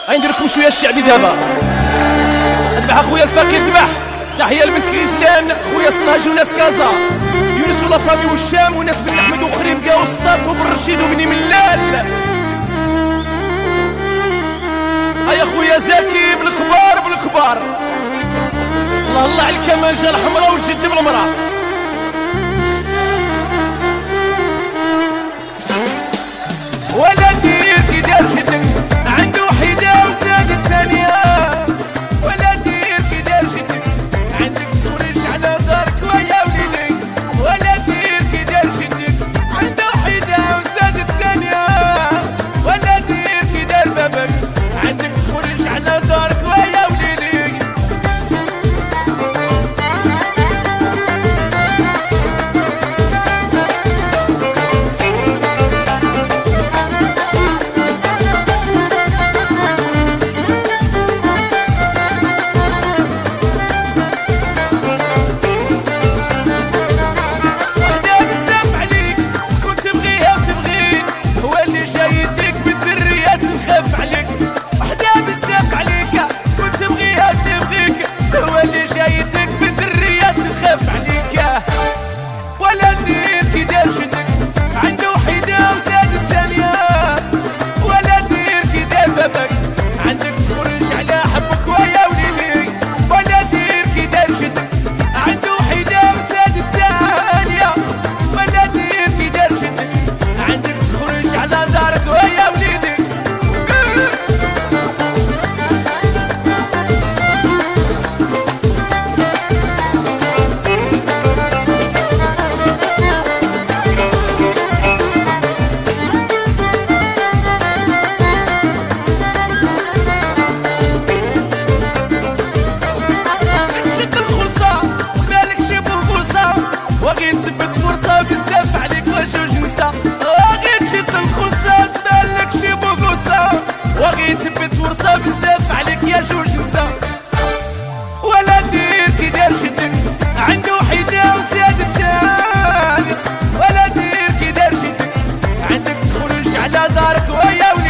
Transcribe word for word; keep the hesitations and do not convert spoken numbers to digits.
غندير لكم شويه الشعبي دابا. ذبح اخويا الفقير ذبح. تحيه لبنت كيسلان خويا صنهاج وناس كازا يونس ولافامي والشام وناس بن احمد وخريم كاع وسطاط وبن رشيد وبني ملال. هيا خويا زكي بالكبار بالكبار. الله الله على الكمانجه الحمراء والجد بالمراه. ولدي كي دار جدك عنده وحيده وزاد الثانيه. ولدي كي دار جدك عندك تخرج على دارك ويا وليدي. ولدي كي دار جدك عنده وحيده وزاد الثانيه. ولدي كي دار بابك عندك تخرج على دارك ويا وليدي. تبت فرصة بزاف عليك يا جوج نسا. ولدي كي دار جدك عنده وحيدة وزاد الثاني. ولدي كي دار جدك عندك تخرج على دارك ويا